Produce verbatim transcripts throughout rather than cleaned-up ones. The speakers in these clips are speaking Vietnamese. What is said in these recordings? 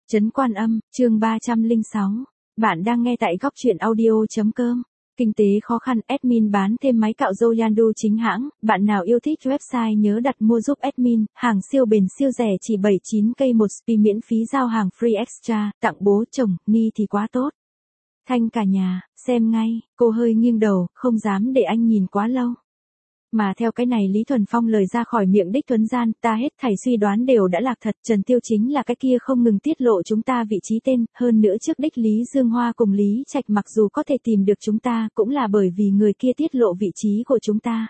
Trấn Quan Âm, chương ba trăm lẻ sáu. Bạn đang nghe tại góc truyện audio.com. Kinh tế khó khăn, admin bán thêm máy cạo râu Yandu chính hãng. Bạn nào yêu thích website nhớ đặt mua giúp admin. Hàng siêu bền siêu rẻ chỉ bảy mươi chín k một spi miễn phí giao hàng free extra. Tặng bố chồng, ni thì quá tốt. Thanh cả nhà, xem ngay. Cô hơi nghiêng đầu, không dám để anh nhìn quá lâu. Mà theo cái này Lý Thuần Phong lời ra khỏi miệng đích Tuấn Gian, ta hết thảy suy đoán đều đã lạc thật. Trần Tiêu chính là cái kia không ngừng tiết lộ chúng ta vị trí tên, hơn nữa trước đích Lý Dương Hoa cùng Lý Trạch mặc dù có thể tìm được chúng ta, cũng là bởi vì người kia tiết lộ vị trí của chúng ta.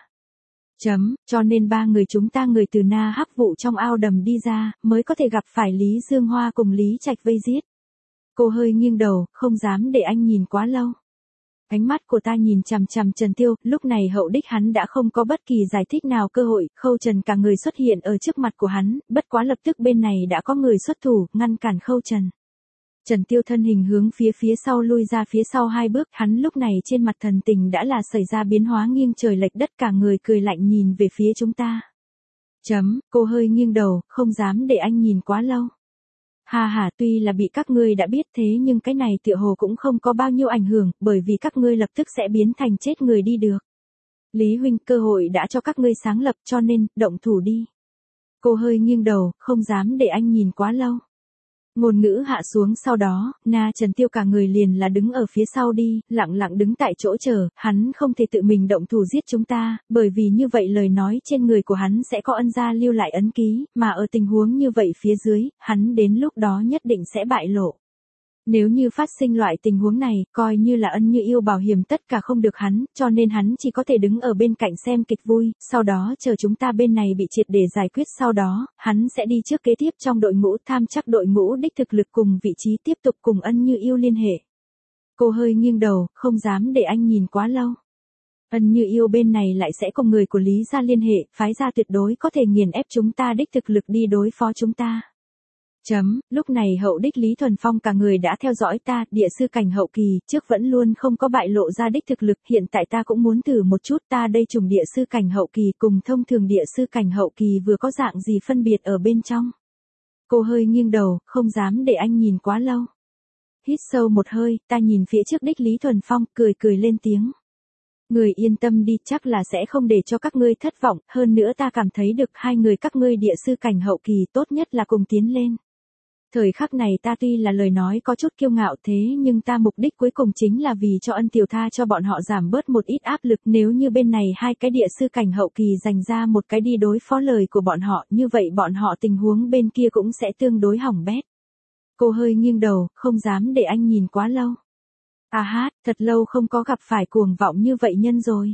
Chấm, cho nên ba người chúng ta người từ Na Hắc vụ trong ao đầm đi ra, mới có thể gặp phải Lý Dương Hoa cùng Lý Trạch vây giết. Cô hơi nghiêng đầu, không dám để anh nhìn quá lâu. Ánh mắt của ta nhìn chằm chằm Trần Tiêu, lúc này hậu đích hắn đã không có bất kỳ giải thích nào cơ hội, Khâu Trần cả người xuất hiện ở trước mặt của hắn, bất quá lập tức bên này đã có người xuất thủ, ngăn cản Khâu Trần. Trần Tiêu thân hình hướng phía phía sau lui ra phía sau hai bước, hắn lúc này trên mặt thần tình đã là xảy ra biến hóa nghiêng trời lệch đất, cả người cười lạnh nhìn về phía chúng ta. Chấm, cô hơi nghiêng đầu, không dám để anh nhìn quá lâu. Hà hà, tuy là bị các ngươi đã biết thế nhưng cái này tựa hồ cũng không có bao nhiêu ảnh hưởng, bởi vì các ngươi lập tức sẽ biến thành chết người đi được. Lý huynh, cơ hội đã cho các ngươi sáng lập cho nên, động thủ đi. Cô hơi nghiêng đầu, không dám để anh nhìn quá lâu. Ngôn ngữ hạ xuống sau đó, Na Trần Tiêu cả người liền là đứng ở phía sau đi, lặng lặng đứng tại chỗ chờ, hắn không thể tự mình động thủ giết chúng ta, bởi vì như vậy lời nói trên người của hắn sẽ có ân gia lưu lại ấn ký, mà ở tình huống như vậy phía dưới, hắn đến lúc đó nhất định sẽ bại lộ. Nếu như phát sinh loại tình huống này, coi như là ân như yêu bảo hiểm tất cả không được hắn, cho nên hắn chỉ có thể đứng ở bên cạnh xem kịch vui, sau đó chờ chúng ta bên này bị triệt để giải quyết, sau đó, hắn sẽ đi trước kế tiếp trong đội ngũ tham chắc đội ngũ đích thực lực cùng vị trí tiếp tục cùng ân như yêu liên hệ. Cô hơi nghiêng đầu, không dám để anh nhìn quá lâu. Ân như yêu bên này lại sẽ cùng người của Lý gia liên hệ, phái gia tuyệt đối có thể nghiền ép chúng ta đích thực lực đi đối phó chúng ta. Chấm, lúc này hậu đích Lý Thuần Phong cả người đã theo dõi ta, địa sư cảnh hậu kỳ, trước vẫn luôn không có bại lộ ra đích thực lực, hiện tại ta cũng muốn thử một chút, ta đây trùng địa sư cảnh hậu kỳ cùng thông thường địa sư cảnh hậu kỳ vừa có dạng gì phân biệt ở bên trong. Cô hơi nghiêng đầu, không dám để anh nhìn quá lâu. Hít sâu một hơi, ta nhìn phía trước đích Lý Thuần Phong, cười cười lên tiếng. Người yên tâm đi, chắc là sẽ không để cho các ngươi thất vọng, hơn nữa ta cảm thấy được hai người các ngươi địa sư cảnh hậu kỳ tốt nhất là cùng tiến lên. Thời khắc này ta tuy là lời nói có chút kiêu ngạo thế nhưng ta mục đích cuối cùng chính là vì cho ân tiểu tha cho bọn họ giảm bớt một ít áp lực, nếu như bên này hai cái địa sư cảnh hậu kỳ dành ra một cái đi đối phó lời của bọn họ, như vậy bọn họ tình huống bên kia cũng sẽ tương đối hỏng bét. Cô hơi nghiêng đầu, không dám để anh nhìn quá lâu. À hát, thật lâu không có gặp phải cuồng vọng như vậy nhân rồi.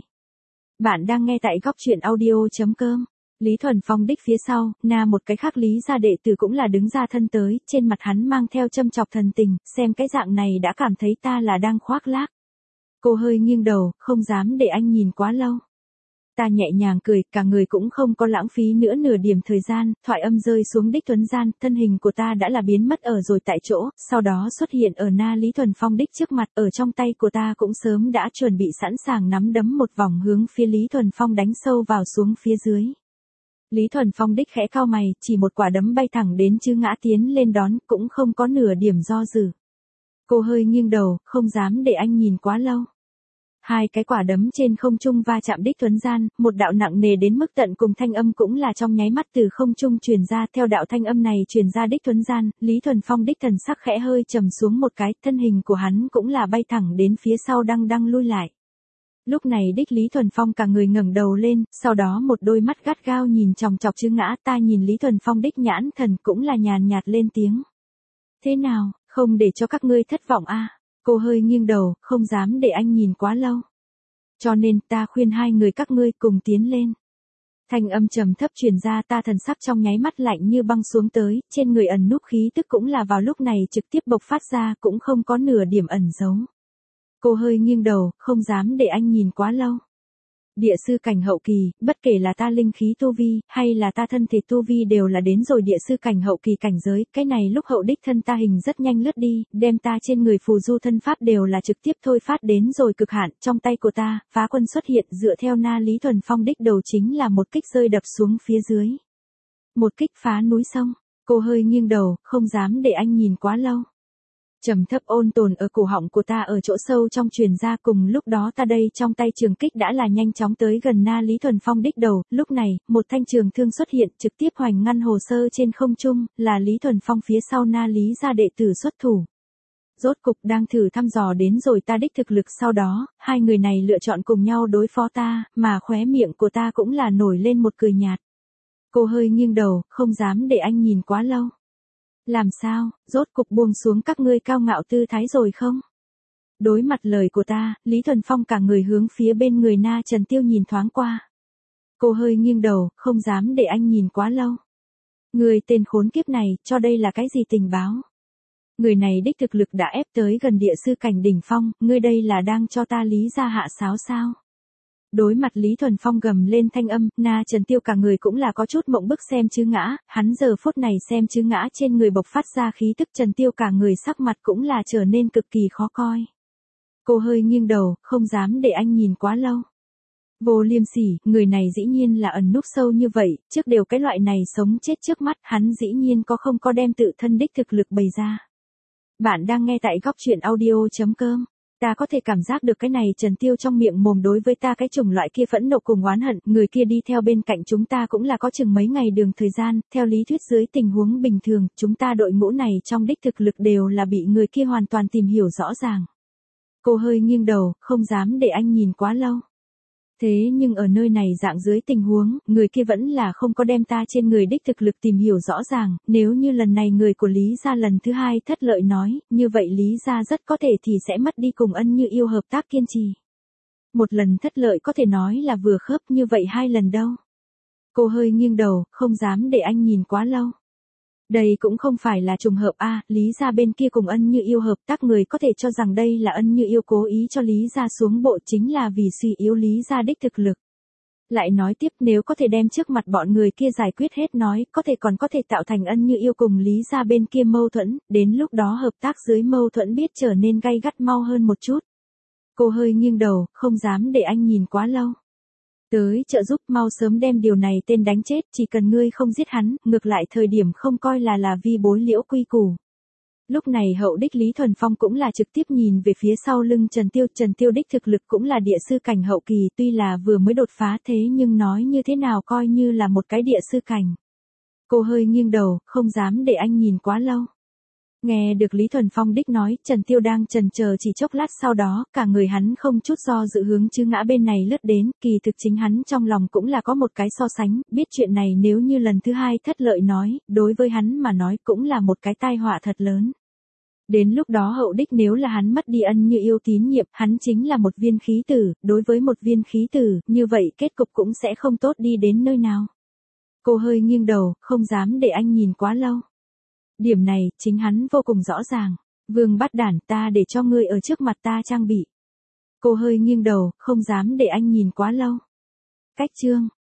Bạn đang nghe tại góc truyện audio.com. Lý Thuần Phong đích phía sau, Na một cái khác Lý gia đệ tử cũng là đứng ra thân tới, trên mặt hắn mang theo châm chọc thần tình, xem cái dạng này đã cảm thấy ta là đang khoác lác. Cô hơi nghiêng đầu, không dám để anh nhìn quá lâu. Ta nhẹ nhàng cười, cả người cũng không có lãng phí nữa nửa điểm thời gian, thoại âm rơi xuống đích Tuấn Gian, thân hình của ta đã là biến mất ở rồi tại chỗ, sau đó xuất hiện ở Na Lý Thuần Phong đích trước mặt, ở trong tay của ta cũng sớm đã chuẩn bị sẵn sàng nắm đấm một vòng hướng phía Lý Thuần Phong đánh sâu vào xuống phía dưới. Lý Thuần Phong đích khẽ cau mày, chỉ một quả đấm bay thẳng đến chứ ngã tiến lên đón, cũng không có nửa điểm do dự. Cô hơi nghiêng đầu, không dám để anh nhìn quá lâu. Hai cái quả đấm trên không trung va chạm đích Tuấn Gian, một đạo nặng nề đến mức tận cùng thanh âm cũng là trong nháy mắt từ không trung truyền ra, theo đạo thanh âm này truyền ra đích Tuấn Gian, Lý Thuần Phong đích thần sắc khẽ hơi trầm xuống một cái, thân hình của hắn cũng là bay thẳng đến phía sau đăng đăng lui lại. Lúc này đích Lý Thuần Phong cả người ngẩng đầu lên, sau đó một đôi mắt gắt gao nhìn chòng chọc chứ ngã, ta nhìn Lý Thuần Phong đích nhãn thần cũng là nhàn nhạt lên tiếng. Thế nào, không để cho các ngươi thất vọng a? Cô hơi nghiêng đầu, không dám để anh nhìn quá lâu. Cho nên ta khuyên hai người các ngươi cùng tiến lên. Thanh âm trầm thấp truyền ra, ta thần sắc trong nháy mắt lạnh như băng xuống tới, trên người ẩn núp khí tức cũng là vào lúc này trực tiếp bộc phát ra, cũng không có nửa điểm ẩn giấu. Cô hơi nghiêng đầu, không dám để anh nhìn quá lâu. Địa sư cảnh hậu kỳ, bất kể là ta linh khí tu vi, hay là ta thân thể tu vi đều là đến rồi địa sư cảnh hậu kỳ cảnh giới, cái này lúc hậu đích thân ta hình rất nhanh lướt đi, đem ta trên người phù du thân pháp đều là trực tiếp thôi phát đến rồi cực hạn, trong tay của ta, phá quân xuất hiện dựa theo Na Lý Thuần Phong đích đầu chính là một kích rơi đập xuống phía dưới. Một kích phá núi sông. Cô hơi nghiêng đầu, không dám để anh nhìn quá lâu. Trầm thấp ôn tồn ở cổ họng của ta ở chỗ sâu trong truyền ra, cùng lúc đó ta đây trong tay trường kích đã là nhanh chóng tới gần na Lý Thuần Phong đích đầu, lúc này, một thanh trường thương xuất hiện trực tiếp hoành ngăn hồ sơ trên không trung, là Lý Thuần Phong phía sau na Lý gia đệ tử xuất thủ. Rốt cục đang thử thăm dò đến rồi ta đích thực lực, sau đó, hai người này lựa chọn cùng nhau đối phó ta, mà khóe miệng của ta cũng là nổi lên một cười nhạt. Cô hơi nghiêng đầu, không dám để anh nhìn quá lâu. Làm sao, rốt cục buông xuống các ngươi cao ngạo tư thái rồi không? Đối mặt lời của ta, Lý Thuần Phong cả người hướng phía bên người na Trần Tiêu nhìn thoáng qua. Cô hơi nghiêng đầu, không dám để anh nhìn quá lâu. Người tên khốn kiếp này, cho đây là cái gì tình báo? Người này đích thực lực đã ép tới gần địa sư cảnh đỉnh phong, ngươi đây là đang cho ta Lý gia hạ sáo sao? Đối mặt Lý Thuần Phong gầm lên thanh âm, na Trần Tiêu cả người cũng là có chút mộng bức xem chứ ngã, hắn giờ phút này xem chứ ngã trên người bộc phát ra khí tức, Trần Tiêu cả người sắc mặt cũng là trở nên cực kỳ khó coi. Cô hơi nghiêng đầu, không dám để anh nhìn quá lâu. Vô Liêm Sỉ, người này dĩ nhiên là ẩn núp sâu như vậy, trước đều cái loại này sống chết trước mắt, hắn dĩ nhiên có không có đem tự thân đích thực lực bày ra. Bạn đang nghe tại góc truyện audio chấm com. Ta có thể cảm giác được cái này Trần Tiêu trong miệng mồm đối với ta cái chủng loại kia phẫn nộ cùng oán hận, người kia đi theo bên cạnh chúng ta cũng là có chừng mấy ngày đường thời gian, theo lý thuyết dưới tình huống bình thường, chúng ta đội ngũ này trong đích thực lực đều là bị người kia hoàn toàn tìm hiểu rõ ràng. Cô hơi nghiêng đầu, không dám để anh nhìn quá lâu. Thế nhưng ở nơi này dạng dưới tình huống, người kia vẫn là không có đem ta trên người đích thực lực tìm hiểu rõ ràng, nếu như lần này người của Lý gia lần thứ hai thất lợi nói, như vậy Lý gia rất có thể thì sẽ mất đi cùng Ân Như Yêu hợp tác kiên trì. Một lần thất lợi có thể nói là vừa khớp, như vậy hai lần đâu. Cô hơi nghiêng đầu, không dám để anh nhìn quá lâu. Đây cũng không phải là trùng hợp a, à, Lý gia bên kia cùng Ân Như Yêu hợp tác, người có thể cho rằng đây là Ân Như Yêu cố ý cho Lý gia xuống bộ, chính là vì suy yếu Lý gia đích thực lực. Lại nói tiếp, nếu có thể đem trước mặt bọn người kia giải quyết hết nói, có thể còn có thể tạo thành Ân Như Yêu cùng Lý gia bên kia mâu thuẫn, đến lúc đó hợp tác dưới mâu thuẫn biết trở nên gay gắt mau hơn một chút. Cô hơi nghiêng đầu, không dám để anh nhìn quá lâu. Tới trợ giúp, mau sớm đem điều này tên đánh chết, chỉ cần ngươi không giết hắn, ngược lại thời điểm không coi là là vi bối liễu quy củ. Lúc này hậu đích Lý Thuần Phong cũng là trực tiếp nhìn về phía sau lưng Trần Tiêu, Trần Tiêu đích thực lực cũng là địa sư cảnh hậu kỳ, tuy là vừa mới đột phá thế nhưng nói như thế nào coi như là một cái địa sư cảnh. Cô hơi nghiêng đầu, không dám để anh nhìn quá lâu. Nghe được Lý Thuần Phong đích nói, Trần Tiêu đang chần chờ chỉ chốc lát, sau đó, cả người hắn không chút do dự hướng chứ ngã bên này lướt đến, kỳ thực chính hắn trong lòng cũng là có một cái so sánh, biết chuyện này nếu như lần thứ hai thất lợi nói, đối với hắn mà nói cũng là một cái tai họa thật lớn. Đến lúc đó hậu đích nếu là hắn mất đi Ân Như Yêu tín nhiệm, hắn chính là một viên khí tử, đối với một viên khí tử, như vậy kết cục cũng sẽ không tốt đi đến nơi nào. Cô hơi nghiêng đầu, không dám để anh nhìn quá lâu. Điểm này, chính hắn vô cùng rõ ràng. Vương bắt đản, ta để cho ngươi ở trước mặt ta trang bị. Cô hơi nghiêng đầu, không dám để anh nhìn quá lâu. Cách chương.